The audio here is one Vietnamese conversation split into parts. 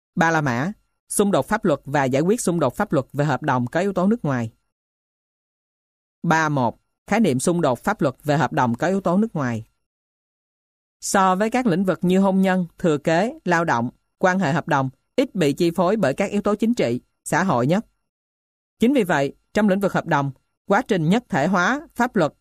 Ba La Mã, xung đột pháp luật và giải quyết xung đột pháp luật về hợp đồng có yếu tố nước ngoài. 3.1. Khái niệm xung đột pháp luật về hợp đồng có yếu tố nước ngoài. So với các lĩnh vực như hôn nhân, thừa kế, lao động, quan hệ hợp đồng, ít bị chi phối bởi các yếu tố chính trị, xã hội nhất. Chính vì vậy, trong lĩnh vực hợp đồng, quá trình nhất thể hóa pháp luật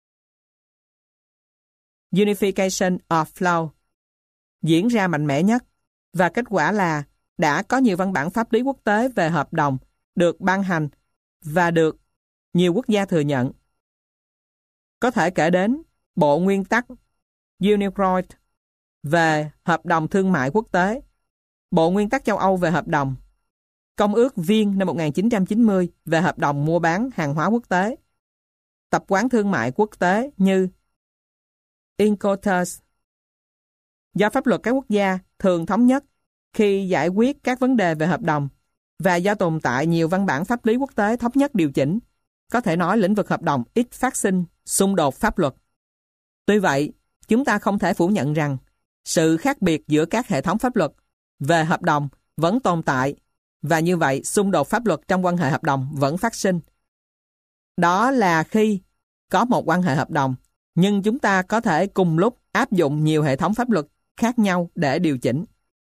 Unification of Law diễn ra mạnh mẽ nhất, và kết quả là đã có nhiều văn bản pháp lý quốc tế về hợp đồng được ban hành và được nhiều quốc gia thừa nhận. Có thể kể đến Bộ Nguyên tắc UNICLOS về hợp đồng thương mại quốc tế, Bộ Nguyên tắc châu Âu về hợp đồng, Công ước Viên năm 1990 về hợp đồng mua bán hàng hóa quốc tế, tập quán thương mại quốc tế như UNCLOS. Do pháp luật các quốc gia thường thống nhất khi giải quyết các vấn đề về hợp đồng, và do tồn tại nhiều văn bản pháp lý quốc tế thống nhất điều chỉnh, có thể nói lĩnh vực hợp đồng ít phát sinh xung đột pháp luật. Tuy vậy, chúng ta không thể phủ nhận rằng sự khác biệt giữa các hệ thống pháp luật về hợp đồng vẫn tồn tại, và như vậy xung đột pháp luật trong quan hệ hợp đồng vẫn phát sinh. Đó là khi có một quan hệ hợp đồng, nhưng chúng ta có thể cùng lúc áp dụng nhiều hệ thống pháp luật khác nhau để điều chỉnh.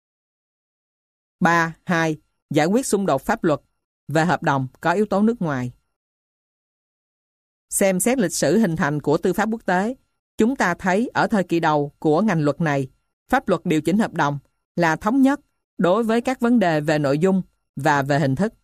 3.2. Giải quyết xung đột pháp luật về hợp đồng có yếu tố nước ngoài. Xem xét lịch sử hình thành của tư pháp quốc tế, chúng ta thấy ở thời kỳ đầu của ngành luật này, pháp luật điều chỉnh hợp đồng là thống nhất đối với các vấn đề về nội dung và về hình thức.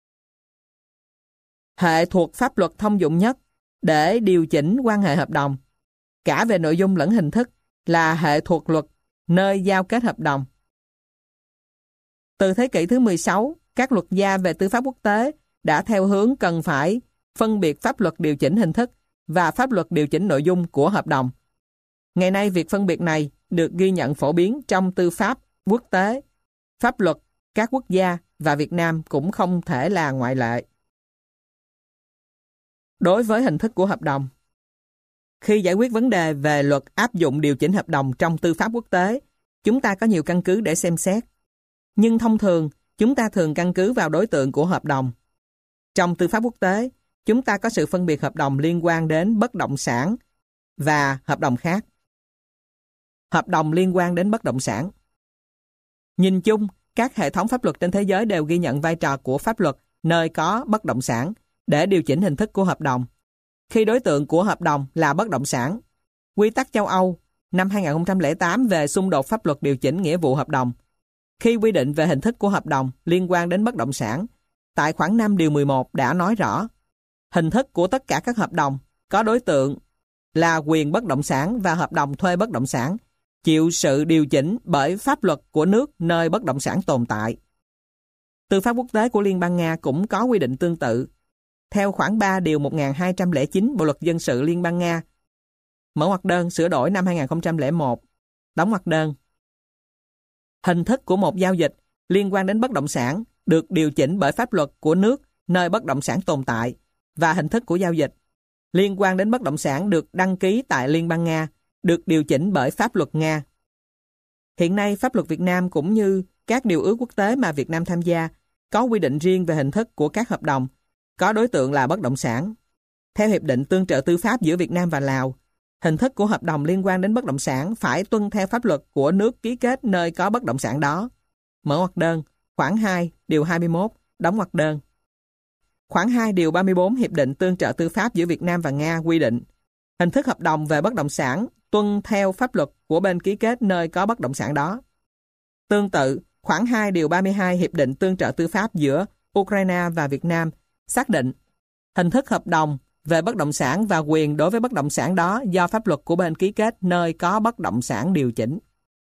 Hệ thuộc pháp luật thông dụng nhất để điều chỉnh quan hệ hợp đồng, cả về nội dung lẫn hình thức, là hệ thuộc luật nơi giao kết hợp đồng. Từ thế kỷ thứ 16, các luật gia về tư pháp quốc tế đã theo hướng cần phải phân biệt pháp luật điều chỉnh hình thức và pháp luật điều chỉnh nội dung của hợp đồng. Ngày nay, việc phân biệt này được ghi nhận phổ biến trong tư pháp quốc tế, pháp luật các quốc gia, và Việt Nam cũng không thể là ngoại lệ. Đối với hình thức của hợp đồng, khi giải quyết vấn đề về luật áp dụng điều chỉnh hợp đồng trong tư pháp quốc tế, chúng ta có nhiều căn cứ để xem xét. Nhưng thông thường, chúng ta thường căn cứ vào đối tượng của hợp đồng. Trong tư pháp quốc tế, chúng ta có sự phân biệt hợp đồng liên quan đến bất động sản và hợp đồng khác. Hợp đồng liên quan đến bất động sản. Nhìn chung, các hệ thống pháp luật trên thế giới đều ghi nhận vai trò của pháp luật nơi có bất động sản để điều chỉnh hình thức của hợp đồng. Khi đối tượng của hợp đồng là bất động sản, Quy tắc châu Âu năm 2008 về xung đột pháp luật điều chỉnh nghĩa vụ hợp đồng, khi quy định về hình thức của hợp đồng liên quan đến bất động sản, tại khoản 5 điều 11 đã nói rõ, hình thức của tất cả các hợp đồng có đối tượng là quyền bất động sản và hợp đồng thuê bất động sản, chịu sự điều chỉnh bởi pháp luật của nước nơi bất động sản tồn tại. Tư pháp quốc tế của Liên bang Nga cũng có quy định tương tự. Theo khoản 3 điều 1209 Bộ luật dân sự Liên bang Nga, mở ngoặc đơn sửa đổi năm 2001, đóng ngoặc đơn. Hình thức của một giao dịch liên quan đến bất động sản được điều chỉnh bởi pháp luật của nước nơi bất động sản tồn tại, và hình thức của giao dịch liên quan đến bất động sản được đăng ký tại Liên bang Nga được điều chỉnh bởi pháp luật Nga. Hiện nay, pháp luật Việt Nam cũng như các điều ước quốc tế mà Việt Nam tham gia có quy định riêng về hình thức của các hợp đồng có đối tượng là bất động sản. Theo Hiệp định Tương trợ Tư pháp giữa Việt Nam và Lào, hình thức của hợp đồng liên quan đến bất động sản phải tuân theo pháp luật của nước ký kết nơi có bất động sản đó. Mở ngoặc đơn, khoản 2, điều 21, đóng ngoặc đơn. Khoản 2, điều 34 Hiệp định Tương trợ Tư pháp giữa Việt Nam và Nga quy định, hình thức hợp đồng về bất động sản tuân theo pháp luật của bên ký kết nơi có bất động sản đó. Tương tự, khoản 2, điều 32 Hiệp định Tương trợ Tư pháp giữa Ukraine và Việt Nam xác định hình thức hợp đồng về bất động sản và quyền đối với bất động sản đó do pháp luật của bên ký kết nơi có bất động sản điều chỉnh.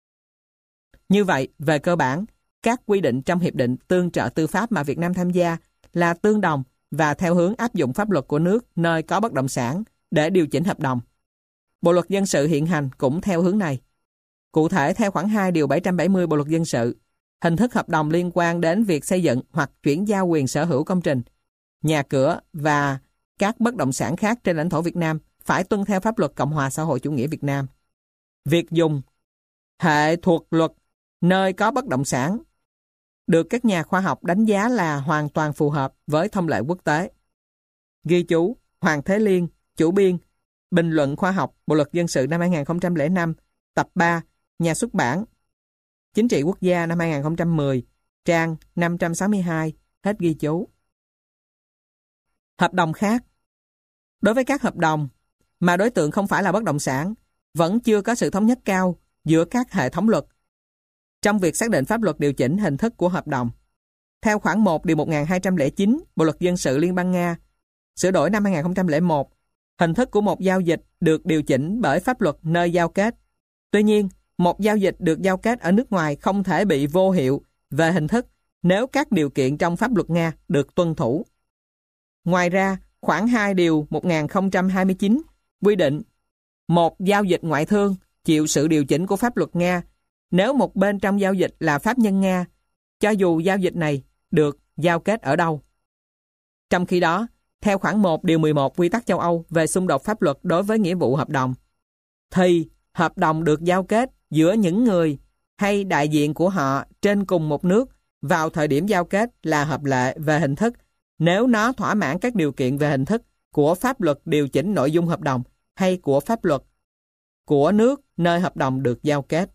Như vậy, về cơ bản, các quy định trong Hiệp định Tương trợ Tư pháp mà Việt Nam tham gia là tương đồng và theo hướng áp dụng pháp luật của nước nơi có bất động sản để điều chỉnh hợp đồng. Bộ luật dân sự hiện hành cũng theo hướng này. Cụ thể, theo khoản 2 điều 770 Bộ luật dân sự, hình thức hợp đồng liên quan đến việc xây dựng hoặc chuyển giao quyền sở hữu công trình, nhà cửa và các bất động sản khác trên lãnh thổ Việt Nam phải tuân theo pháp luật Cộng hòa xã hội chủ nghĩa Việt Nam. Việc dùng hệ thuộc luật nơi có bất động sản được các nhà khoa học đánh giá là hoàn toàn phù hợp với thông lệ quốc tế. Ghi chú Hoàng Thế Liên, chủ biên, Bình luận khoa học, Bộ luật dân sự năm 2005, tập 3, nhà xuất bản, Chính trị quốc gia năm 2010, trang 562, hết ghi chú. Hợp đồng khác. Đối với các hợp đồng mà đối tượng không phải là bất động sản, vẫn chưa có sự thống nhất cao giữa các hệ thống luật trong việc xác định pháp luật điều chỉnh hình thức của hợp đồng. Theo khoản 1 điều 1209 Bộ luật dân sự Liên bang Nga, sửa đổi năm 2001, hình thức của một giao dịch được điều chỉnh bởi pháp luật nơi giao kết. Tuy nhiên, một giao dịch được giao kết ở nước ngoài không thể bị vô hiệu về hình thức nếu các điều kiện trong pháp luật Nga được tuân thủ. Ngoài ra, khoản 2 điều 1029 quy định một giao dịch ngoại thương chịu sự điều chỉnh của pháp luật Nga nếu một bên trong giao dịch là pháp nhân Nga, cho dù giao dịch này được giao kết ở đâu. Trong khi đó, theo khoản 1 điều 11 Quy tắc châu Âu về xung đột pháp luật đối với nghĩa vụ hợp đồng, thì hợp đồng được giao kết giữa những người hay đại diện của họ trên cùng một nước vào thời điểm giao kết là hợp lệ về hình thức nếu nó thỏa mãn các điều kiện về hình thức của pháp luật điều chỉnh nội dung hợp đồng hay của pháp luật của nước nơi hợp đồng được giao kết.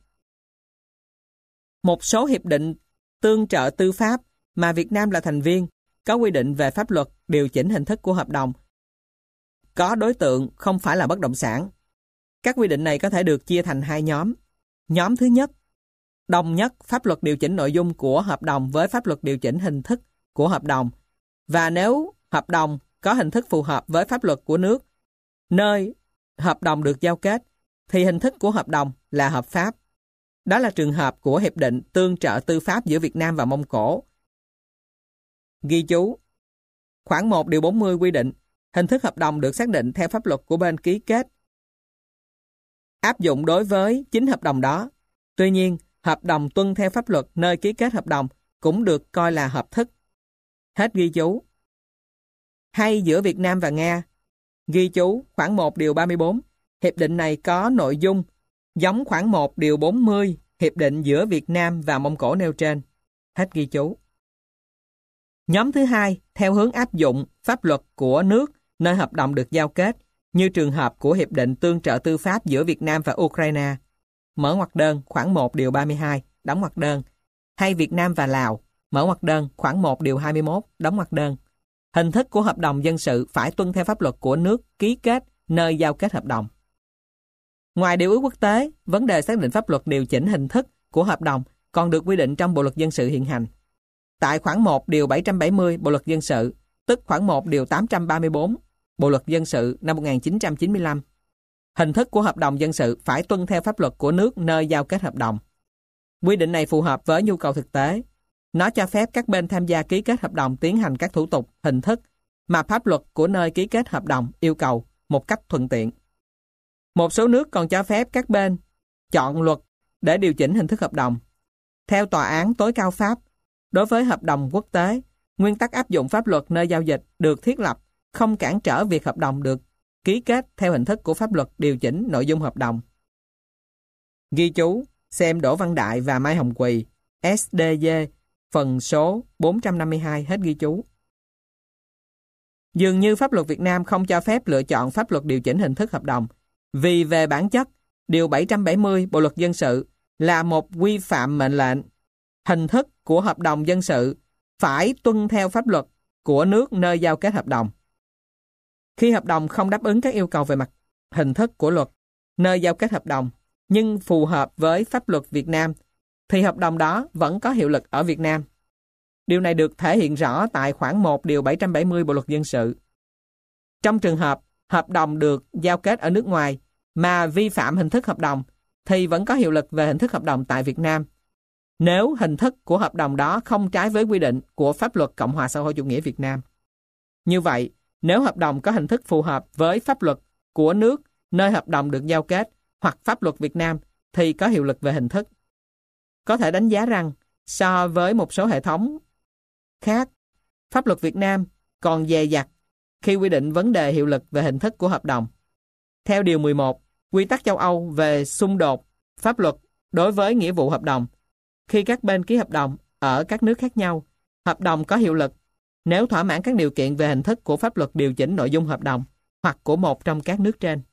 Một số hiệp định tương trợ tư pháp mà Việt Nam là thành viên có quy định về pháp luật điều chỉnh hình thức của hợp đồng có đối tượng không phải là bất động sản. Các quy định này có thể được chia thành hai nhóm. Nhóm thứ nhất, đồng nhất pháp luật điều chỉnh nội dung của hợp đồng với pháp luật điều chỉnh hình thức của hợp đồng, và nếu hợp đồng có hình thức phù hợp với pháp luật của nước nơi hợp đồng được giao kết, thì hình thức của hợp đồng là hợp pháp. Đó là trường hợp của Hiệp định Tương trợ Tư pháp giữa Việt Nam và Mông Cổ. Ghi chú khoản 1 điều 40 quy định hình thức hợp đồng được xác định theo pháp luật của bên ký kết, áp dụng đối với chính hợp đồng đó. Tuy nhiên, hợp đồng tuân theo pháp luật nơi ký kết hợp đồng cũng được coi là hợp thức. Hết ghi chú. Hay giữa Việt Nam và Nga. Ghi chú khoản 1 điều 34. Hiệp định này có nội dung giống khoản 1 điều 40 Hiệp định giữa Việt Nam và Mông Cổ nêu trên. Hết ghi chú. Nhóm thứ hai, theo hướng áp dụng pháp luật của nước nơi hợp đồng được giao kết, như trường hợp của Hiệp định Tương trợ Tư pháp giữa Việt Nam và Ukraine. Mở ngoặc đơn khoản 1 điều 32, đóng ngoặc đơn. Hay Việt Nam và Lào. Mở ngoặc đơn khoản 1 điều 21, đóng ngoặc đơn. Hình thức của hợp đồng dân sự phải tuân theo pháp luật của nước ký kết nơi giao kết hợp đồng. Ngoài điều ước quốc tế, vấn đề xác định pháp luật điều chỉnh hình thức của hợp đồng còn được quy định trong Bộ luật dân sự hiện hành. Tại khoản 1 điều 770 Bộ luật dân sự, tức khoản 1 điều 834 Bộ luật dân sự năm 1995, hình thức của hợp đồng dân sự phải tuân theo pháp luật của nước nơi giao kết hợp đồng. Quy định này phù hợp với nhu cầu thực tế. Nó cho phép các bên tham gia ký kết hợp đồng tiến hành các thủ tục, hình thức mà pháp luật của nơi ký kết hợp đồng yêu cầu một cách thuận tiện. Một số nước còn cho phép các bên chọn luật để điều chỉnh hình thức hợp đồng. Theo Tòa án tối cao Pháp, đối với hợp đồng quốc tế, nguyên tắc áp dụng pháp luật nơi giao dịch được thiết lập không cản trở việc hợp đồng được ký kết theo hình thức của pháp luật điều chỉnh nội dung hợp đồng. Ghi chú, xem Đỗ Văn Đại và Mai Hồng Quỳ, SDG, phần số 452, hết ghi chú. Dường như pháp luật Việt Nam không cho phép lựa chọn pháp luật điều chỉnh hình thức hợp đồng, vì về bản chất, điều 770 Bộ luật dân sự là một quy phạm mệnh lệnh. Hình thức của hợp đồng dân sự phải tuân theo pháp luật của nước nơi giao kết hợp đồng. Khi hợp đồng không đáp ứng các yêu cầu về mặt hình thức của luật nơi giao kết hợp đồng, nhưng phù hợp với pháp luật Việt Nam, thì hợp đồng đó vẫn có hiệu lực ở Việt Nam. Điều này được thể hiện rõ tại khoản 1 điều 770 Bộ luật dân sự. Trong trường hợp hợp đồng được giao kết ở nước ngoài mà vi phạm hình thức hợp đồng, thì vẫn có hiệu lực về hình thức hợp đồng tại Việt Nam, nếu hình thức của hợp đồng đó không trái với quy định của pháp luật Cộng hòa xã hội chủ nghĩa Việt Nam. Như vậy, nếu hợp đồng có hình thức phù hợp với pháp luật của nước nơi hợp đồng được giao kết hoặc pháp luật Việt Nam thì có hiệu lực về hình thức. Có thể đánh giá rằng, so với một số hệ thống khác, pháp luật Việt Nam còn dè dặt khi quy định vấn đề hiệu lực về hình thức của hợp đồng. Theo Điều 11, Quy tắc châu Âu về xung đột pháp luật đối với nghĩa vụ hợp đồng, khi các bên ký hợp đồng ở các nước khác nhau, hợp đồng có hiệu lực nếu thỏa mãn các điều kiện về hình thức của pháp luật điều chỉnh nội dung hợp đồng hoặc của một trong các nước trên.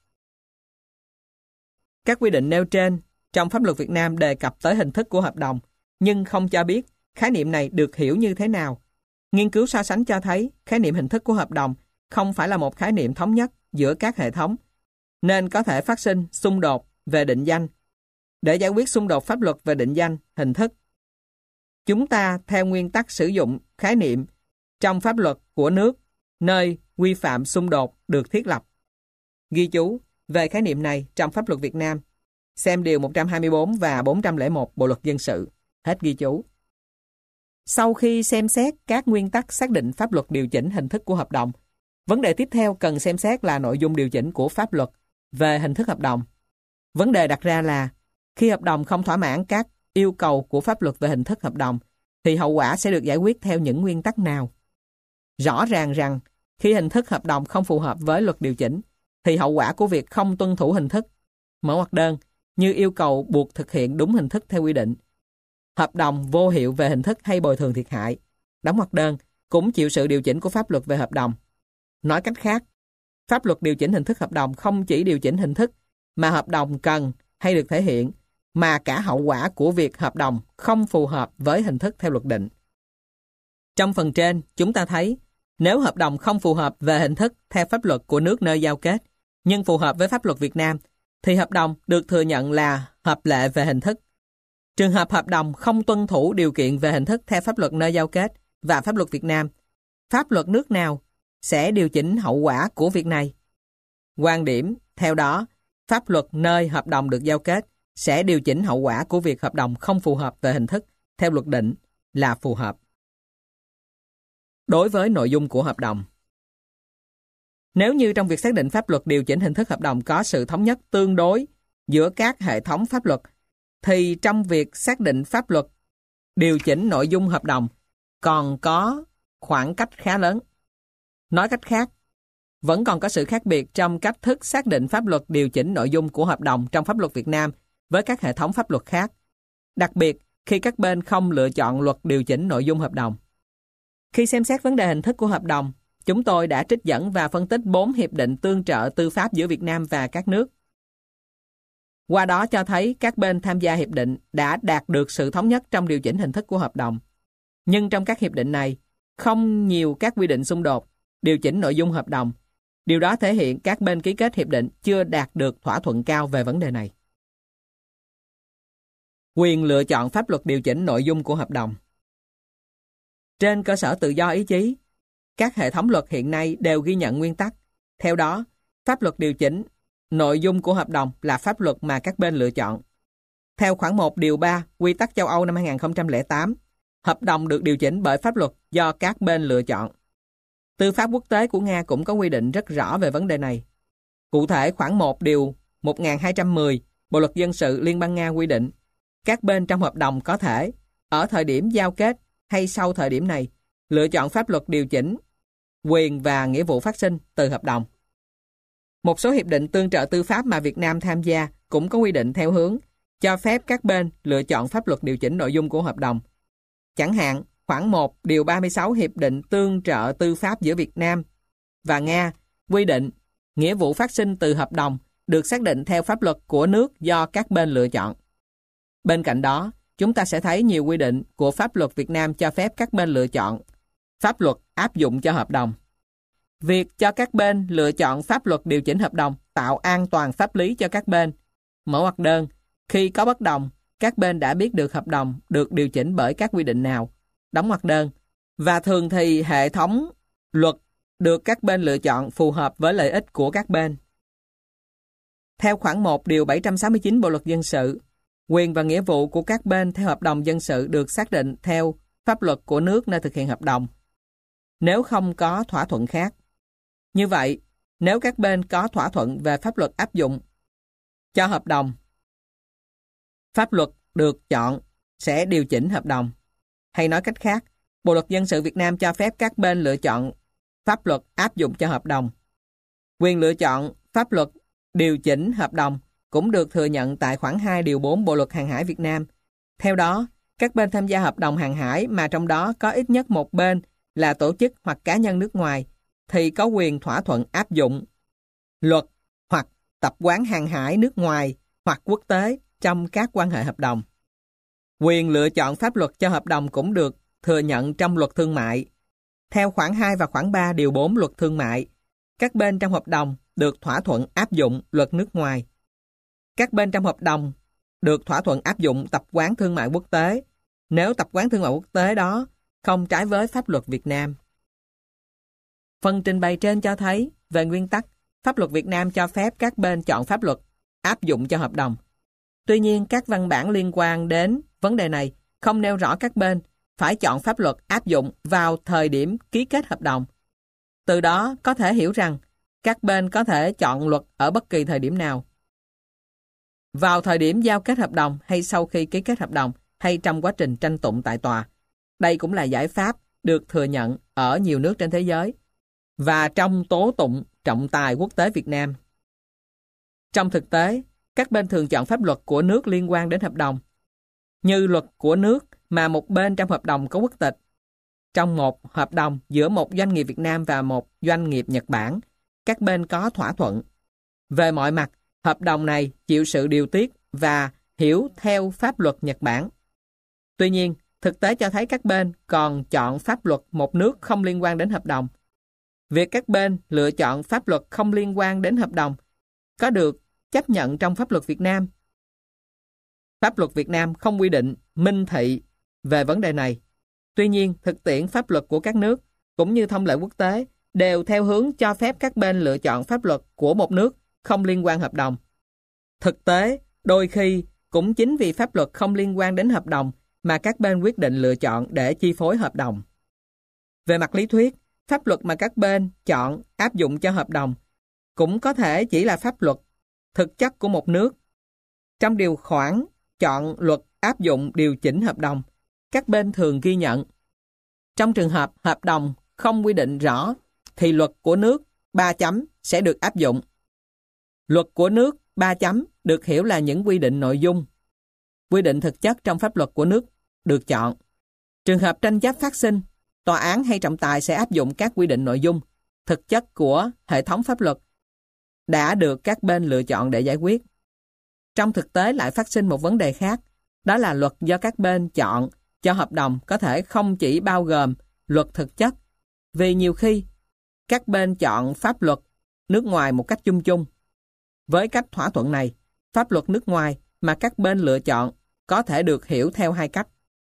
Các quy định nêu trên trong pháp luật Việt Nam đề cập tới hình thức của hợp đồng, nhưng không cho biết khái niệm này được hiểu như thế nào. Nghiên cứu so sánh cho thấy khái niệm hình thức của hợp đồng không phải là một khái niệm thống nhất giữa các hệ thống, nên có thể phát sinh xung đột về định danh. Để giải quyết xung đột pháp luật về định danh, hình thức, chúng ta theo nguyên tắc sử dụng khái niệm trong pháp luật của nước nơi quy phạm xung đột được thiết lập. Ghi chú về khái niệm này trong pháp luật Việt Nam, xem điều 124 và 401 Bộ luật dân sự. Hết ghi chú. Sau khi xem xét các nguyên tắc xác định pháp luật điều chỉnh hình thức của hợp đồng, vấn đề tiếp theo cần xem xét là nội dung điều chỉnh của pháp luật về hình thức hợp đồng. Vấn đề đặt ra là khi hợp đồng không thỏa mãn các yêu cầu của pháp luật về hình thức hợp đồng, thì hậu quả sẽ được giải quyết theo những nguyên tắc nào? Rõ ràng rằng khi hình thức hợp đồng không phù hợp với luật điều chỉnh, thì hậu quả của việc không tuân thủ hình thức, mở ngoặc đơn, như yêu cầu buộc thực hiện đúng hình thức theo quy định, hợp đồng vô hiệu về hình thức hay bồi thường thiệt hại, đóng ngoặc đơn, cũng chịu sự điều chỉnh của pháp luật về hợp đồng. Nói cách khác, pháp luật điều chỉnh hình thức hợp đồng không chỉ điều chỉnh hình thức mà hợp đồng cần hay được thể hiện, mà cả hậu quả của việc hợp đồng không phù hợp với hình thức theo luật định. Trong phần trên, chúng ta thấy, nếu hợp đồng không phù hợp về hình thức theo pháp luật của nước nơi giao kết, nhưng phù hợp với pháp luật Việt Nam, thì hợp đồng được thừa nhận là hợp lệ về hình thức. Trường hợp hợp đồng không tuân thủ điều kiện về hình thức theo pháp luật nơi giao kết và pháp luật Việt Nam, pháp luật nước nào sẽ điều chỉnh hậu quả của việc này? Quan điểm theo đó, pháp luật nơi hợp đồng được giao kết sẽ điều chỉnh hậu quả của việc hợp đồng không phù hợp về hình thức theo luật định là phù hợp. Đối với nội dung của hợp đồng, nếu như trong việc xác định pháp luật điều chỉnh hình thức hợp đồng có sự thống nhất tương đối giữa các hệ thống pháp luật, thì trong việc xác định pháp luật điều chỉnh nội dung hợp đồng còn có khoảng cách khá lớn. Nói cách khác, vẫn còn có sự khác biệt trong cách thức xác định pháp luật điều chỉnh nội dung của hợp đồng trong pháp luật Việt Nam với các hệ thống pháp luật khác, đặc biệt khi các bên không lựa chọn luật điều chỉnh nội dung hợp đồng. Khi xem xét vấn đề hình thức của hợp đồng, chúng tôi đã trích dẫn và phân tích 4 hiệp định tương trợ tư pháp giữa Việt Nam và các nước. Qua đó cho thấy các bên tham gia hiệp định đã đạt được sự thống nhất trong điều chỉnh hình thức của hợp đồng. Nhưng trong các hiệp định này, không nhiều các quy định xung đột, điều chỉnh nội dung hợp đồng. Điều đó thể hiện các bên ký kết hiệp định chưa đạt được thỏa thuận cao về vấn đề này. Quyền lựa chọn pháp luật điều chỉnh nội dung của hợp đồng. Trên cơ sở tự do ý chí, các hệ thống luật hiện nay đều ghi nhận nguyên tắc. Theo đó, pháp luật điều chỉnh nội dung của hợp đồng là pháp luật mà các bên lựa chọn. Theo khoản 1 điều 3 Quy tắc châu Âu năm 2008, hợp đồng được điều chỉnh bởi pháp luật do các bên lựa chọn. Tư pháp quốc tế của Nga cũng có quy định rất rõ về vấn đề này. Cụ thể, khoản 1 điều 1210 Bộ luật dân sự Liên bang Nga quy định, các bên trong hợp đồng có thể, ở thời điểm giao kết hay sau thời điểm này, lựa chọn pháp luật điều chỉnh quyền và nghĩa vụ phát sinh từ hợp đồng. Một số hiệp định tương trợ tư pháp mà Việt Nam tham gia cũng có quy định theo hướng cho phép các bên lựa chọn pháp luật điều chỉnh nội dung của hợp đồng. Chẳng hạn, khoản 1 điều 36 Hiệp định tương trợ tư pháp giữa Việt Nam và Nga quy định nghĩa vụ phát sinh từ hợp đồng được xác định theo pháp luật của nước do các bên lựa chọn. Bên cạnh đó, chúng ta sẽ thấy nhiều quy định của pháp luật Việt Nam cho phép các bên lựa chọn pháp luật áp dụng cho hợp đồng. Việc cho các bên lựa chọn pháp luật điều chỉnh hợp đồng tạo an toàn pháp lý cho các bên. Mở ngoặc đơn, khi có bất đồng, các bên đã biết được hợp đồng được điều chỉnh bởi các quy định nào. Đóng ngoặc đơn. Và thường thì hệ thống luật được các bên lựa chọn phù hợp với lợi ích của các bên. Theo khoản 1 điều 769 Bộ luật dân sự, quyền và nghĩa vụ của các bên theo hợp đồng dân sự được xác định theo pháp luật của nước nơi thực hiện hợp đồng, nếu không có thỏa thuận khác. Như vậy, nếu các bên có thỏa thuận về pháp luật áp dụng cho hợp đồng, pháp luật được chọn sẽ điều chỉnh hợp đồng. Hay nói cách khác, Bộ luật dân sự Việt Nam cho phép các bên lựa chọn pháp luật áp dụng cho hợp đồng. Quyền lựa chọn pháp luật điều chỉnh hợp đồng cũng được thừa nhận tại khoản 2 điều 4 Bộ luật Hàng hải Việt Nam. Theo đó, Các bên tham gia hợp đồng hàng hải mà trong đó có ít nhất một bên là tổ chức hoặc cá nhân nước ngoài thì có quyền thỏa thuận áp dụng luật hoặc tập quán hàng hải nước ngoài hoặc quốc tế trong các quan hệ hợp đồng. Quyền lựa chọn pháp luật cho hợp đồng cũng được thừa nhận trong luật thương mại. Theo khoản 2 và khoản 3 điều 4 luật thương mại, các bên trong hợp đồng được thỏa thuận áp dụng luật nước ngoài. Các bên trong hợp đồng được thỏa thuận áp dụng tập quán thương mại quốc tế nếu tập quán thương mại quốc tế đó không trái với pháp luật Việt Nam. Phần trình bày trên cho thấy, về nguyên tắc, pháp luật Việt Nam cho phép các bên chọn pháp luật áp dụng cho hợp đồng. Tuy nhiên, các văn bản liên quan đến vấn đề này không nêu rõ các bên phải chọn pháp luật áp dụng vào thời điểm ký kết hợp đồng. Từ đó có thể hiểu rằng các bên có thể chọn luật ở bất kỳ thời điểm nào. Vào thời điểm giao kết hợp đồng hay sau khi ký kết hợp đồng hay trong quá trình tranh tụng tại tòa. Đây cũng là giải pháp được thừa nhận ở nhiều nước trên thế giới và trong tố tụng trọng tài quốc tế Việt Nam. Trong thực tế, các bên thường chọn pháp luật của nước liên quan đến hợp đồng, như luật của nước mà một bên trong hợp đồng có quốc tịch. Trong một hợp đồng giữa một doanh nghiệp Việt Nam và một doanh nghiệp Nhật Bản, các bên có thỏa thuận. Về mọi mặt, hợp đồng này chịu sự điều tiết và hiểu theo pháp luật Nhật Bản. Tuy nhiên, thực tế cho thấy các bên còn chọn pháp luật một nước không liên quan đến hợp đồng. Việc các bên lựa chọn pháp luật không liên quan đến hợp đồng có được chấp nhận trong pháp luật Việt Nam. Pháp luật Việt Nam không quy định minh thị về vấn đề này. Tuy nhiên, thực tiễn pháp luật của các nước cũng như thông lệ quốc tế đều theo hướng cho phép các bên lựa chọn pháp luật của một nước không liên quan hợp đồng. Thực tế, đôi khi cũng chính vì pháp luật không liên quan đến hợp đồng mà các bên quyết định lựa chọn để chi phối hợp đồng. Về mặt lý thuyết, pháp luật mà các bên chọn áp dụng cho hợp đồng cũng có thể chỉ là pháp luật thực chất của một nước. Trong điều khoản chọn luật áp dụng điều chỉnh hợp đồng, các bên thường ghi nhận. Trong trường hợp hợp đồng không quy định rõ, thì luật của nước 3 chấm sẽ được áp dụng. Luật của nước 3 chấm được hiểu là những quy định nội dung, quy định thực chất trong pháp luật của nước được chọn. Trường hợp tranh chấp phát sinh, tòa án hay trọng tài sẽ áp dụng các quy định nội dung, thực chất của hệ thống pháp luật đã được các bên lựa chọn để giải quyết. Trong thực tế lại phát sinh một vấn đề khác, đó là luật do các bên chọn cho hợp đồng có thể không chỉ bao gồm luật thực chất, vì nhiều khi các bên chọn pháp luật nước ngoài một cách chung chung. Với cách thỏa thuận này, pháp luật nước ngoài mà các bên lựa chọn có thể được hiểu theo hai cách.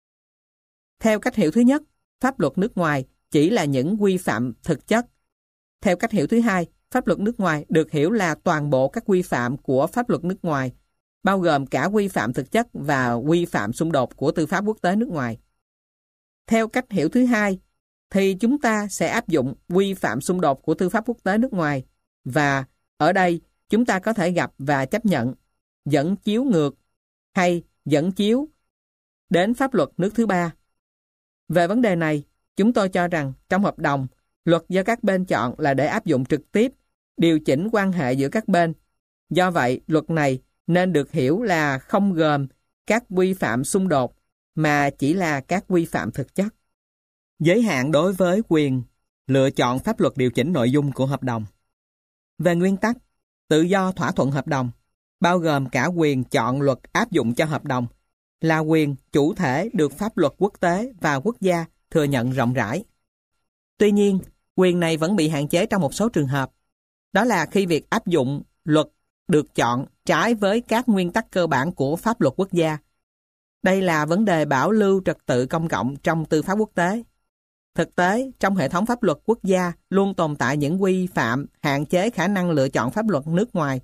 Theo cách hiểu thứ nhất, pháp luật nước ngoài chỉ là những quy phạm thực chất. Theo cách hiểu thứ hai, pháp luật nước ngoài được hiểu là toàn bộ các quy phạm của pháp luật nước ngoài, bao gồm cả quy phạm thực chất và quy phạm xung đột của tư pháp quốc tế nước ngoài. Theo cách hiểu thứ hai, thì chúng ta sẽ áp dụng quy phạm xung đột của tư pháp quốc tế nước ngoài, và ở đây chúng ta có thể gặp và chấp nhận dẫn chiếu ngược hay dẫn chiếu đến pháp luật nước thứ ba. Về vấn đề này, chúng tôi cho rằng trong hợp đồng, luật do các bên chọn là để áp dụng trực tiếp, điều chỉnh quan hệ giữa các bên. Do vậy, luật này nên được hiểu là không gồm các quy phạm xung đột, mà chỉ là các quy phạm thực chất. Giới hạn đối với quyền lựa chọn pháp luật điều chỉnh nội dung của hợp đồng. Về nguyên tắc, tự do thỏa thuận hợp đồng, bao gồm cả quyền chọn luật áp dụng cho hợp đồng, là quyền chủ thể được pháp luật quốc tế và quốc gia thừa nhận rộng rãi. Tuy nhiên, quyền này vẫn bị hạn chế trong một số trường hợp. Đó là khi việc áp dụng luật được chọn trái với các nguyên tắc cơ bản của pháp luật quốc gia. Đây là vấn đề bảo lưu trật tự công cộng trong tư pháp quốc tế. Thực tế, trong hệ thống pháp luật quốc gia luôn tồn tại những quy phạm hạn chế khả năng lựa chọn pháp luật nước ngoài.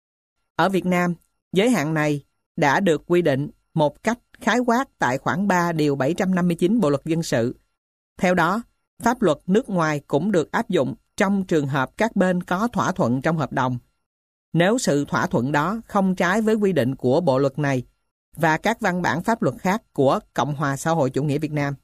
Ở Việt Nam, giới hạn này đã được quy định một cách khái quát tại khoản 3 điều 759 Bộ luật dân sự. Theo đó, pháp luật nước ngoài cũng được áp dụng trong trường hợp các bên có thỏa thuận trong hợp đồng. Nếu sự thỏa thuận đó không trái với quy định của bộ luật này và các văn bản pháp luật khác của Cộng hòa xã hội chủ nghĩa Việt Nam.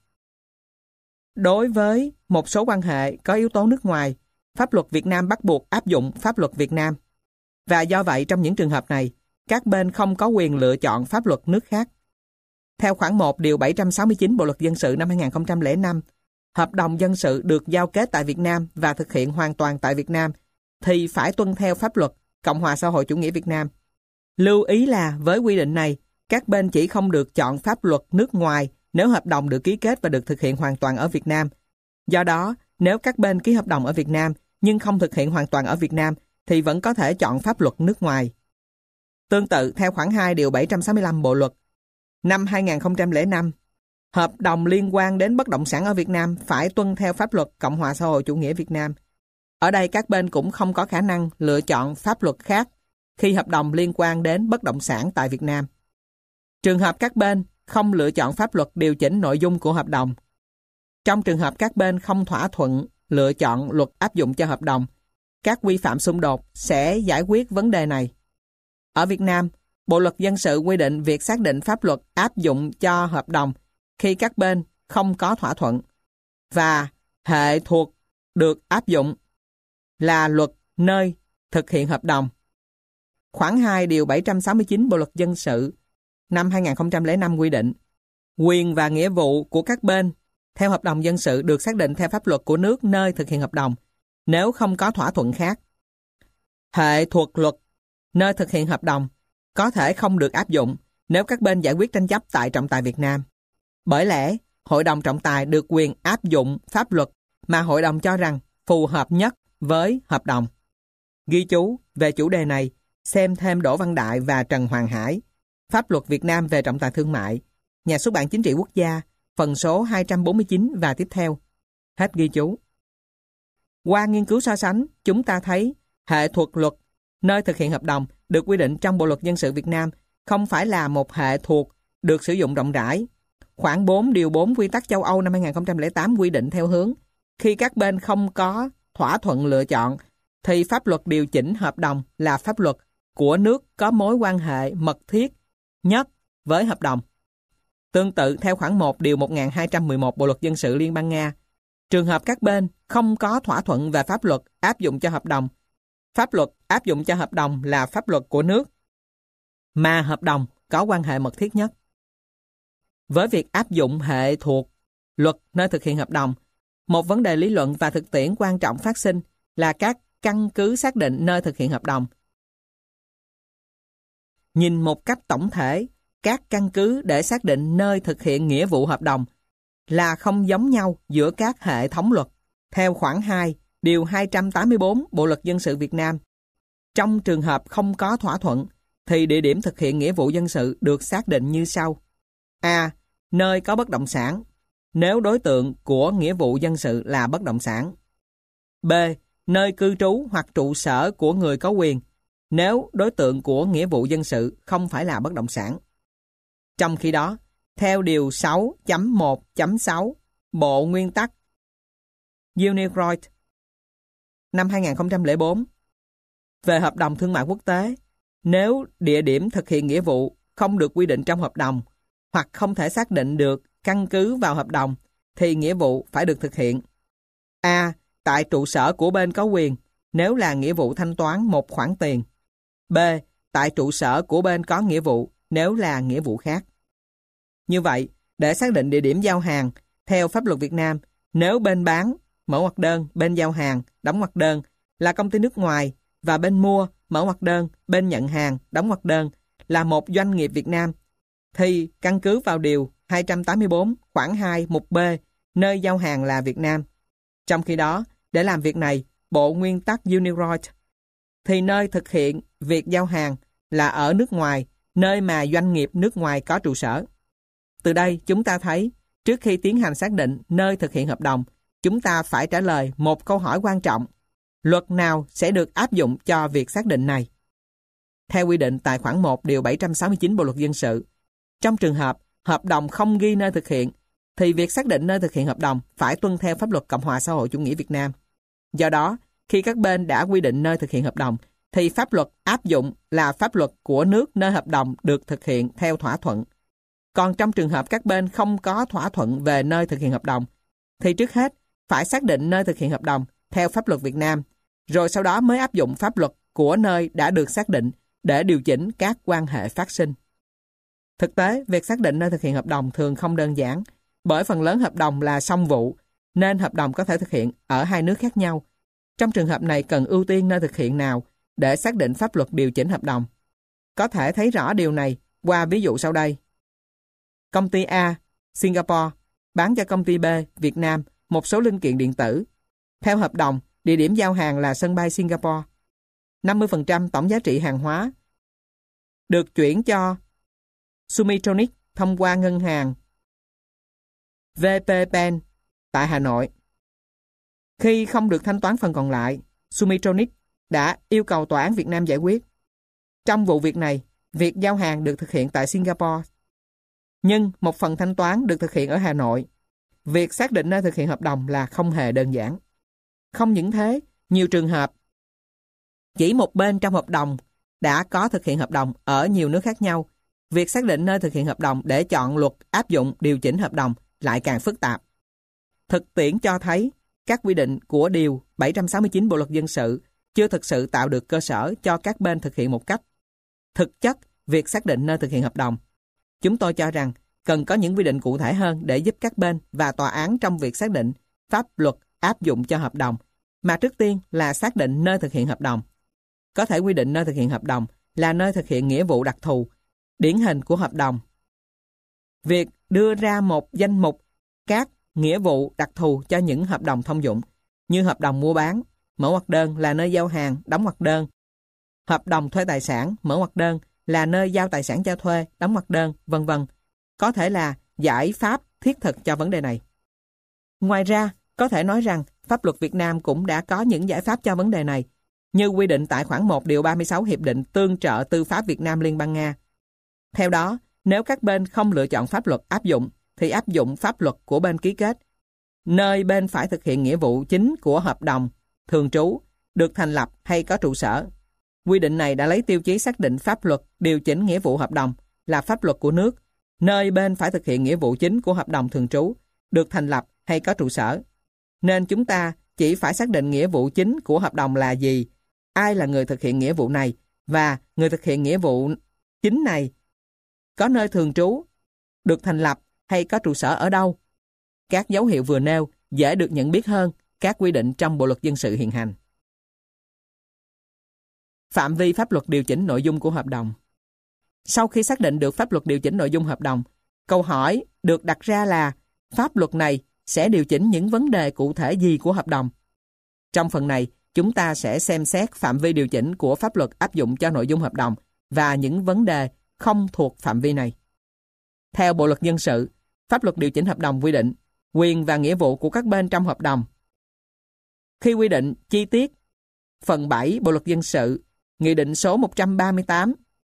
Đối với một số quan hệ có yếu tố nước ngoài, pháp luật Việt Nam bắt buộc áp dụng pháp luật Việt Nam. Và do vậy trong những trường hợp này, các bên không có quyền lựa chọn pháp luật nước khác. Theo khoản 1 điều 769 Bộ luật dân sự năm 2005, hợp đồng dân sự được giao kết tại Việt Nam và thực hiện hoàn toàn tại Việt Nam thì phải tuân theo pháp luật Cộng hòa xã hội chủ nghĩa Việt Nam. Lưu ý là với quy định này, các bên chỉ không được chọn pháp luật nước ngoài nếu hợp đồng được ký kết và được thực hiện hoàn toàn ở Việt Nam. Do đó, nếu các bên ký hợp đồng ở Việt Nam nhưng không thực hiện hoàn toàn ở Việt Nam thì vẫn có thể chọn pháp luật nước ngoài. Tương tự, theo khoản 2 điều 765 Bộ luật năm 2005, hợp đồng liên quan đến bất động sản ở Việt Nam phải tuân theo pháp luật Cộng hòa xã hội chủ nghĩa Việt Nam. Ở đây các bên cũng không có khả năng lựa chọn pháp luật khác khi hợp đồng liên quan đến bất động sản tại Việt Nam. Trường hợp các bên không lựa chọn pháp luật điều chỉnh nội dung của hợp đồng. Trong trường hợp các bên không thỏa thuận lựa chọn luật áp dụng cho hợp đồng, các quy phạm xung đột sẽ giải quyết vấn đề này. Ở Việt Nam, Bộ luật dân sự quy định việc xác định pháp luật áp dụng cho hợp đồng khi các bên không có thỏa thuận và hệ thuộc được áp dụng là luật nơi thực hiện hợp đồng. Khoản 2 điều 769 Bộ luật dân sự năm 2005 quy định quyền và nghĩa vụ của các bên theo hợp đồng dân sự được xác định theo pháp luật của nước nơi thực hiện hợp đồng nếu không có thỏa thuận khác. Hệ thuộc luật nơi thực hiện hợp đồng có thể không được áp dụng nếu các bên giải quyết tranh chấp tại trọng tài Việt Nam. Bởi lẽ, Hội đồng trọng tài được quyền áp dụng pháp luật mà Hội đồng cho rằng phù hợp nhất với hợp đồng. Ghi chú về chủ đề này, xem thêm Đỗ Văn Đại và Trần Hoàng Hải, Pháp luật Việt Nam về trọng tài thương mại, Nhà xuất bản Chính trị Quốc gia, phần số 249 và tiếp theo. Hết ghi chú. Qua nghiên cứu so sánh, chúng ta thấy hệ thuộc luật nơi thực hiện hợp đồng được quy định trong Bộ luật dân sự Việt Nam không phải là một hệ thuộc được sử dụng rộng rãi. Khoản 4 điều 4 Quy tắc châu Âu năm 2008 quy định theo hướng khi các bên không có thỏa thuận lựa chọn thì pháp luật điều chỉnh hợp đồng là pháp luật của nước có mối quan hệ mật thiết nhất với hợp đồng. Tương tự, theo khoản 1 điều 1211 Bộ luật dân sự Liên bang Nga, trường hợp các bên không có thỏa thuận về pháp luật áp dụng cho hợp đồng, pháp luật áp dụng cho hợp đồng là pháp luật của nước mà hợp đồng có quan hệ mật thiết nhất. Với việc áp dụng hệ thuộc luật nơi thực hiện hợp đồng, một vấn đề lý luận và thực tiễn quan trọng phát sinh là các căn cứ xác định nơi thực hiện hợp đồng. Nhìn một cách tổng thể, các căn cứ để xác định nơi thực hiện nghĩa vụ hợp đồng là không giống nhau giữa các hệ thống luật. Theo khoản 2, điều 284 Bộ luật dân sự Việt Nam, trong trường hợp không có thỏa thuận, thì địa điểm thực hiện nghĩa vụ dân sự được xác định như sau. A. Nơi có bất động sản, nếu đối tượng của nghĩa vụ dân sự là bất động sản. B. Nơi cư trú hoặc trụ sở của người có quyền, nếu đối tượng của nghĩa vụ dân sự không phải là bất động sản. Trong khi đó, theo điều 6.1.6 Bộ Nguyên tắc UNICROIT năm 2004 về hợp đồng thương mại quốc tế, nếu địa điểm thực hiện nghĩa vụ không được quy định trong hợp đồng hoặc không thể xác định được căn cứ vào hợp đồng, thì nghĩa vụ phải được thực hiện. A. Tại trụ sở của bên có quyền, nếu là nghĩa vụ thanh toán một khoản tiền. B. Tại trụ sở của bên có nghĩa vụ, nếu là nghĩa vụ khác. Như vậy, để xác định địa điểm giao hàng, theo pháp luật Việt Nam, nếu bên bán, mở ngoặc đơn, bên giao hàng, đóng ngoặc đơn, là công ty nước ngoài và bên mua, mở ngoặc đơn, bên nhận hàng, đóng ngoặc đơn, là một doanh nghiệp Việt Nam, thì căn cứ vào điều 284 khoản 2 mục B, nơi giao hàng là Việt Nam. Trong khi đó, để làm việc này, Bộ Nguyên tắc UNICROIT, thì nơi thực hiện việc giao hàng là ở nước ngoài, nơi mà doanh nghiệp nước ngoài có trụ sở. Từ đây chúng ta thấy, trước khi tiến hành xác định nơi thực hiện hợp đồng, chúng ta phải trả lời một câu hỏi quan trọng. Luật nào sẽ được áp dụng cho việc xác định này? Theo quy định tại khoản 1 điều 769 Bộ luật dân sự, trong trường hợp hợp đồng không ghi nơi thực hiện, thì việc xác định nơi thực hiện hợp đồng phải tuân theo pháp luật Cộng hòa xã hội chủ nghĩa Việt Nam. Do đó, khi các bên đã quy định nơi thực hiện hợp đồng, thì pháp luật áp dụng là pháp luật của nước nơi hợp đồng được thực hiện theo thỏa thuận. Còn trong trường hợp các bên không có thỏa thuận về nơi thực hiện hợp đồng, thì trước hết phải xác định nơi thực hiện hợp đồng theo pháp luật Việt Nam, rồi sau đó mới áp dụng pháp luật của nơi đã được xác định để điều chỉnh các quan hệ phát sinh. Thực tế, việc xác định nơi thực hiện hợp đồng thường không đơn giản, bởi phần lớn hợp đồng là song vụ, nên hợp đồng có thể thực hiện ở hai nước khác nhau. Trong trường hợp này cần ưu tiên nơi thực hiện nào để xác định pháp luật điều chỉnh hợp đồng. Có thể thấy rõ điều này qua ví dụ sau đây. Công ty A, Singapore, bán cho công ty B, Việt Nam, một số linh kiện điện tử. Theo hợp đồng, địa điểm giao hàng là sân bay Singapore. 50% tổng giá trị hàng hóa được chuyển cho Sumitomo thông qua ngân hàng VP Bank tại Hà Nội. Khi không được thanh toán phần còn lại, Sumitomo đã yêu cầu tòa án Việt Nam giải quyết. Trong vụ việc này, việc giao hàng được thực hiện tại Singapore, nhưng một phần thanh toán được thực hiện ở Hà Nội. Việc xác định nơi thực hiện hợp đồng là không hề đơn giản. Không những thế, nhiều trường hợp chỉ một bên trong hợp đồng đã có thực hiện hợp đồng ở nhiều nước khác nhau. Việc xác định nơi thực hiện hợp đồng để chọn luật áp dụng điều chỉnh hợp đồng lại càng phức tạp. Thực tiễn cho thấy các quy định của Điều 769 Bộ Luật Dân sự chưa thực sự tạo được cơ sở cho các bên thực hiện một cách thực chất việc xác định nơi thực hiện hợp đồng. Chúng tôi cho rằng cần có những quy định cụ thể hơn để giúp các bên và tòa án trong việc xác định pháp luật áp dụng cho hợp đồng, mà trước tiên là xác định nơi thực hiện hợp đồng. Có thể quy định nơi thực hiện hợp đồng là nơi thực hiện nghĩa vụ đặc thù, điển hình của hợp đồng. Việc đưa ra một danh mục các nghĩa vụ đặc thù cho những hợp đồng thông dụng, như hợp đồng mua bán, mở ngoặc đơn là nơi giao hàng, đóng ngoặc đơn. Hợp đồng thuê tài sản, mở ngoặc đơn là nơi giao tài sản cho thuê, đóng ngoặc đơn, vân vân, có thể là giải pháp thiết thực cho vấn đề này. Ngoài ra, có thể nói rằng pháp luật Việt Nam cũng đã có những giải pháp cho vấn đề này, như quy định tại khoản 1 điều 36 Hiệp định Tương trợ Tư pháp Việt Nam Liên bang Nga. Theo đó, nếu các bên không lựa chọn pháp luật áp dụng, thì áp dụng pháp luật của bên ký kết, nơi bên phải thực hiện nghĩa vụ chính của hợp đồng thường trú, được thành lập hay có trụ sở. Quy định này đã lấy tiêu chí xác định pháp luật điều chỉnh nghĩa vụ hợp đồng là pháp luật của nước, nơi bên phải thực hiện nghĩa vụ chính của hợp đồng thường trú, được thành lập hay có trụ sở. Nên chúng ta chỉ phải xác định nghĩa vụ chính của hợp đồng là gì, ai là người thực hiện nghĩa vụ này, và người thực hiện nghĩa vụ chính này có nơi thường trú, được thành lập hay có trụ sở ở đâu. Các dấu hiệu vừa nêu dễ được nhận biết hơn các quy định trong Bộ Luật Dân sự hiện hành. Phạm vi pháp luật điều chỉnh nội dung của hợp đồng. Sau khi xác định được pháp luật điều chỉnh nội dung hợp đồng, câu hỏi được đặt ra là pháp luật này sẽ điều chỉnh những vấn đề cụ thể gì của hợp đồng. Trong phần này, chúng ta sẽ xem xét phạm vi điều chỉnh của pháp luật áp dụng cho nội dung hợp đồng và những vấn đề không thuộc phạm vi này. Theo Bộ Luật Dân sự, pháp luật điều chỉnh hợp đồng quy định quyền và nghĩa vụ của các bên trong hợp đồng. Khi quy định chi tiết phần 7 Bộ Luật Dân sự, Nghị định số 138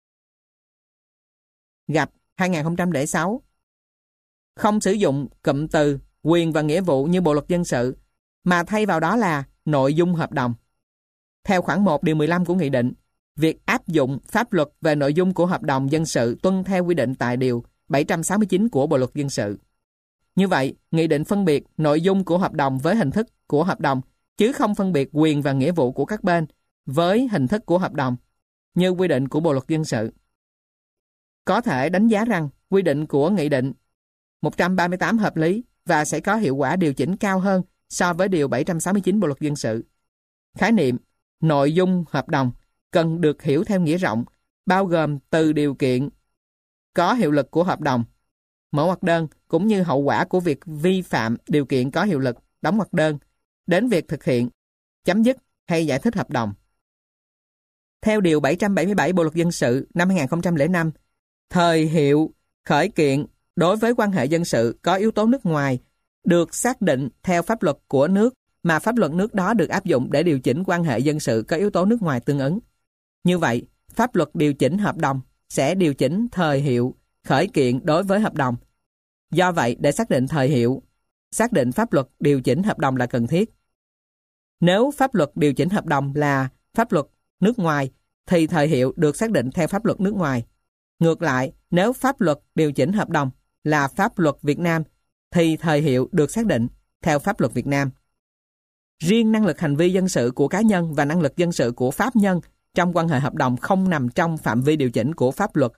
gạch 2006 không sử dụng cụm từ quyền và nghĩa vụ như Bộ Luật Dân sự, mà thay vào đó là nội dung hợp đồng. Theo khoản 1 điều 15 của nghị định, việc áp dụng pháp luật về nội dung của hợp đồng dân sự tuân theo quy định tại điều 769 của Bộ Luật Dân sự. Như vậy, nghị định phân biệt nội dung của hợp đồng với hình thức của hợp đồng, chứ không phân biệt quyền và nghĩa vụ của các bên với hình thức của hợp đồng, như quy định của Bộ Luật Dân sự. Có thể đánh giá rằng quy định của Nghị định 138 hợp lý và sẽ có hiệu quả điều chỉnh cao hơn so với điều 769 Bộ Luật Dân sự. Khái niệm nội dung hợp đồng cần được hiểu theo nghĩa rộng, bao gồm từ điều kiện có hiệu lực của hợp đồng, mở ngoặc đơn, cũng như hậu quả của việc vi phạm điều kiện có hiệu lực, đóng ngoặc đơn, đến việc thực hiện, chấm dứt hay giải thích hợp đồng. Theo điều 777 Bộ Luật Dân sự năm 2005, thời hiệu khởi kiện đối với quan hệ dân sự có yếu tố nước ngoài được xác định theo pháp luật của nước mà pháp luật nước đó được áp dụng để điều chỉnh quan hệ dân sự có yếu tố nước ngoài tương ứng. Như vậy, pháp luật điều chỉnh hợp đồng sẽ điều chỉnh thời hiệu khởi kiện đối với hợp đồng. Do vậy, để xác định thời hiệu, xác định pháp luật điều chỉnh hợp đồng là cần thiết. Nếu pháp luật điều chỉnh hợp đồng là pháp luật nước ngoài, thì thời hiệu được xác định theo pháp luật nước ngoài. Ngược lại, nếu pháp luật điều chỉnh hợp đồng là pháp luật Việt Nam, thì thời hiệu được xác định theo pháp luật Việt Nam. Riêng năng lực hành vi dân sự của cá nhân và năng lực dân sự của pháp nhân trong quan hệ hợp đồng không nằm trong phạm vi điều chỉnh của pháp luật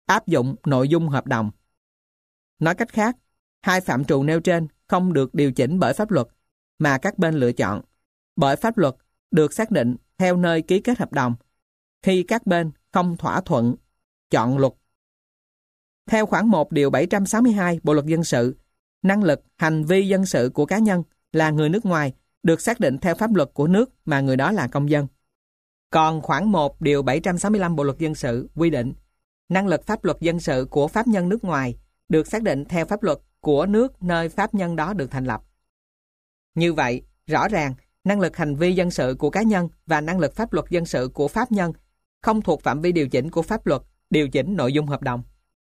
áp dụng nội dung hợp đồng. Nói cách khác, hai phạm trù nêu trên không được điều chỉnh bởi pháp luật mà các bên lựa chọn, bởi pháp luật được xác định theo nơi ký kết hợp đồng khi các bên không thỏa thuận chọn luật. Theo khoản 1 điều 762 Bộ luật dân sự, năng lực hành vi dân sự của cá nhân là người nước ngoài được xác định theo pháp luật của nước mà người đó là công dân. Còn khoản 1 điều 765 Bộ luật dân sự quy định năng lực pháp luật dân sự của pháp nhân nước ngoài được xác định theo pháp luật của nước nơi pháp nhân đó được thành lập. Như vậy, rõ ràng, năng lực hành vi dân sự của cá nhân và năng lực pháp luật dân sự của pháp nhân không thuộc phạm vi điều chỉnh của pháp luật điều chỉnh nội dung hợp đồng.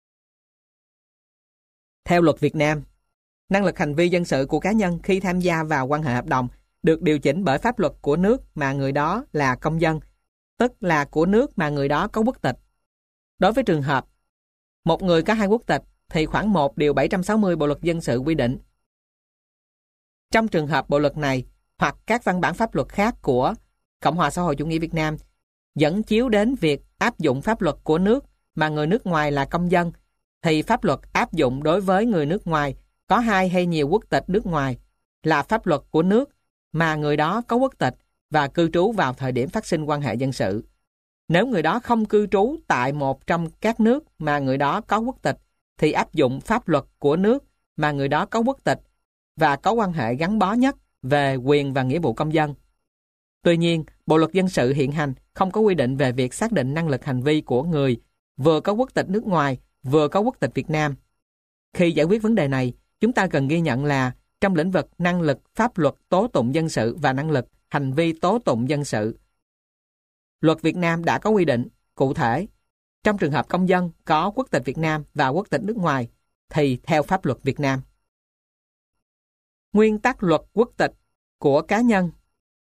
Theo luật Việt Nam, năng lực hành vi dân sự của cá nhân khi tham gia vào quan hệ hợp đồng được điều chỉnh bởi pháp luật của nước mà người đó là công dân, tức là của nước mà người đó có quốc tịch. Đối với trường hợp một người có hai quốc tịch thì khoản 1 điều 760 Bộ luật dân sự quy định. Trong trường hợp bộ luật này hoặc các văn bản pháp luật khác của Cộng hòa xã hội chủ nghĩa Việt Nam dẫn chiếu đến việc áp dụng pháp luật của nước mà người nước ngoài là công dân, thì pháp luật áp dụng đối với người nước ngoài có hai hay nhiều quốc tịch nước ngoài là pháp luật của nước mà người đó có quốc tịch và cư trú vào thời điểm phát sinh quan hệ dân sự. Nếu người đó không cư trú tại một trong các nước mà người đó có quốc tịch, thì áp dụng pháp luật của nước mà người đó có quốc tịch và có quan hệ gắn bó nhất về quyền và nghĩa vụ công dân. Tuy nhiên, Bộ luật dân sự hiện hành không có quy định về việc xác định năng lực hành vi của người vừa có quốc tịch nước ngoài, vừa có quốc tịch Việt Nam. Khi giải quyết vấn đề này, chúng ta cần ghi nhận là trong lĩnh vực năng lực pháp luật tố tụng dân sự và năng lực hành vi tố tụng dân sự, luật Việt Nam đã có quy định cụ thể trong trường hợp công dân có quốc tịch Việt Nam và quốc tịch nước ngoài thì theo pháp luật Việt Nam. Nguyên tắc luật quốc tịch của cá nhân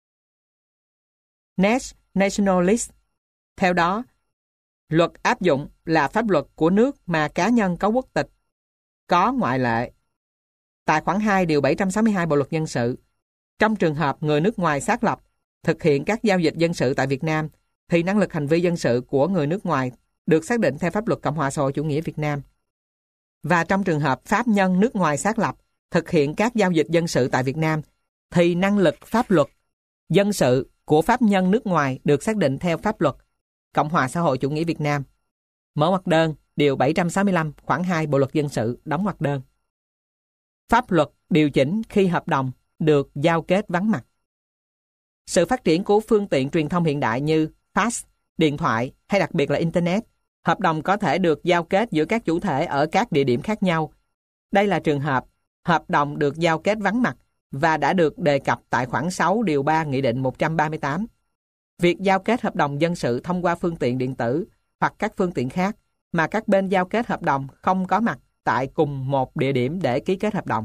Nationalist. Theo đó, luật áp dụng là pháp luật của nước mà cá nhân có quốc tịch, có ngoại lệ. Tại khoản 2 điều 762 Bộ luật dân sự, trong trường hợp người nước ngoài xác lập, thực hiện các giao dịch dân sự tại Việt Nam, thì năng lực hành vi dân sự của người nước ngoài được xác định theo pháp luật Cộng hòa xã hội chủ nghĩa Việt Nam. Và trong trường hợp pháp nhân nước ngoài xác lập, thực hiện các giao dịch dân sự tại Việt Nam, thì năng lực pháp luật dân sự của pháp nhân nước ngoài được xác định theo pháp luật Cộng hòa xã hội chủ nghĩa Việt Nam. Mở ngoặc đơn, điều 765 khoản 2 Bộ luật dân sự, đóng ngoặc đơn. Pháp luật điều chỉnh khi hợp đồng được giao kết vắng mặt. Sự phát triển của phương tiện truyền thông hiện đại như fax, điện thoại hay đặc biệt là Internet, hợp đồng có thể được giao kết giữa các chủ thể ở các địa điểm khác nhau. Đây là trường hợp hợp đồng được giao kết vắng mặt và đã được đề cập tại khoản 6 điều 3 Nghị định 138. Việc giao kết hợp đồng dân sự thông qua phương tiện điện tử hoặc các phương tiện khác mà các bên giao kết hợp đồng không có mặt tại cùng một địa điểm để ký kết hợp đồng.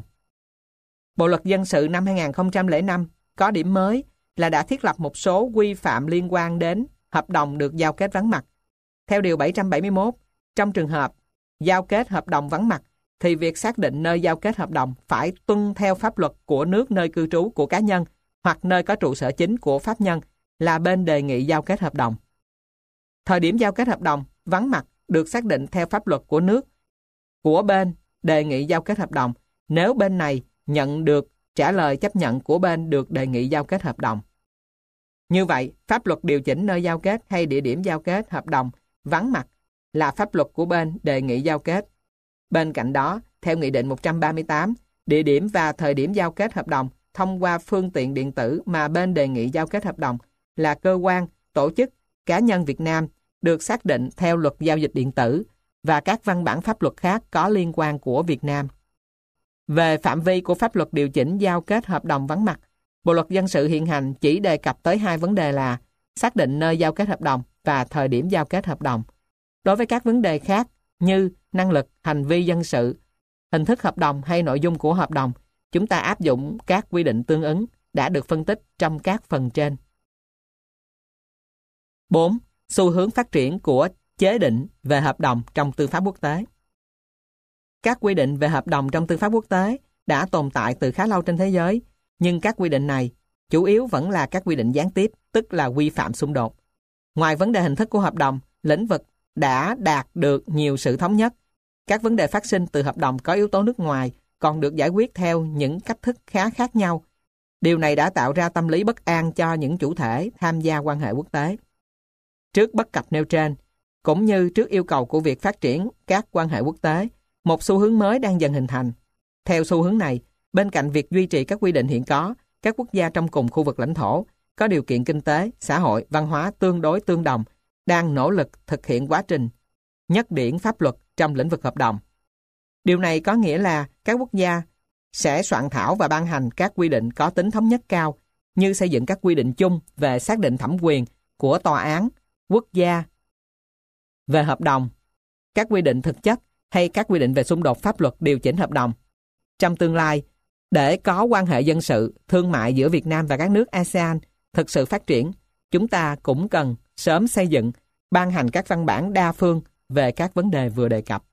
Bộ luật dân sự năm 2005 có điểm mới là đã thiết lập một số quy phạm liên quan đến hợp đồng được giao kết vắng mặt. Theo điều 771, trong trường hợp giao kết hợp đồng vắng mặt, thì việc xác định nơi giao kết hợp đồng phải tuân theo pháp luật của nước nơi cư trú của cá nhân hoặc nơi có trụ sở chính của pháp nhân là bên đề nghị giao kết hợp đồng. Thời điểm giao kết hợp đồng vắng mặt được xác định theo pháp luật của nước của bên đề nghị giao kết hợp đồng nếu bên này nhận được trả lời chấp nhận của bên được đề nghị giao kết hợp đồng. Như vậy, pháp luật điều chỉnh nơi giao kết hay địa điểm giao kết hợp đồng vắng mặt là pháp luật của bên đề nghị giao kết. Bên cạnh đó, theo Nghị định 138, địa điểm và thời điểm giao kết hợp đồng thông qua phương tiện điện tử mà bên đề nghị giao kết hợp đồng là cơ quan, tổ chức, cá nhân Việt Nam được xác định theo luật giao dịch điện tử và các văn bản pháp luật khác có liên quan của Việt Nam. Về phạm vi của pháp luật điều chỉnh giao kết hợp đồng vắng mặt, Bộ luật dân sự hiện hành chỉ đề cập tới hai vấn đề là xác định nơi giao kết hợp đồng và thời điểm giao kết hợp đồng. Đối với các vấn đề khác như năng lực, hành vi dân sự, hình thức hợp đồng hay nội dung của hợp đồng, chúng ta áp dụng các quy định tương ứng đã được phân tích trong các phần trên. 4. Xu hướng phát triển của chế định về hợp đồng trong tư pháp quốc tế. Các quy định về hợp đồng trong tư pháp quốc tế đã tồn tại từ khá lâu trên thế giới, nhưng các quy định này chủ yếu vẫn là các quy định gián tiếp, tức là quy phạm xung đột. Ngoài vấn đề hình thức của hợp đồng, lĩnh vực đã đạt được nhiều sự thống nhất. Các vấn đề phát sinh từ hợp đồng có yếu tố nước ngoài còn được giải quyết theo những cách thức khá khác nhau. Điều này đã tạo ra tâm lý bất an cho những chủ thể tham gia quan hệ quốc tế. Trước bất cập nêu trên, cũng như trước yêu cầu của việc phát triển các quan hệ quốc tế, một xu hướng mới đang dần hình thành. Theo xu hướng này, bên cạnh việc duy trì các quy định hiện có, các quốc gia trong cùng khu vực lãnh thổ có điều kiện kinh tế, xã hội, văn hóa tương đối tương đồng đang nỗ lực thực hiện quá trình nhất điển pháp luật trong lĩnh vực hợp đồng. Điều này có nghĩa là các quốc gia sẽ soạn thảo và ban hành các quy định có tính thống nhất cao, như xây dựng các quy định chung về xác định thẩm quyền của tòa án quốc gia về hợp đồng, các quy định thực chất hay các quy định về xung đột pháp luật điều chỉnh hợp đồng. Trong tương lai, để có quan hệ dân sự, thương mại giữa Việt Nam và các nước ASEAN thực sự phát triển, chúng ta cũng cần sớm xây dựng, ban hành các văn bản đa phương về các vấn đề vừa đề cập.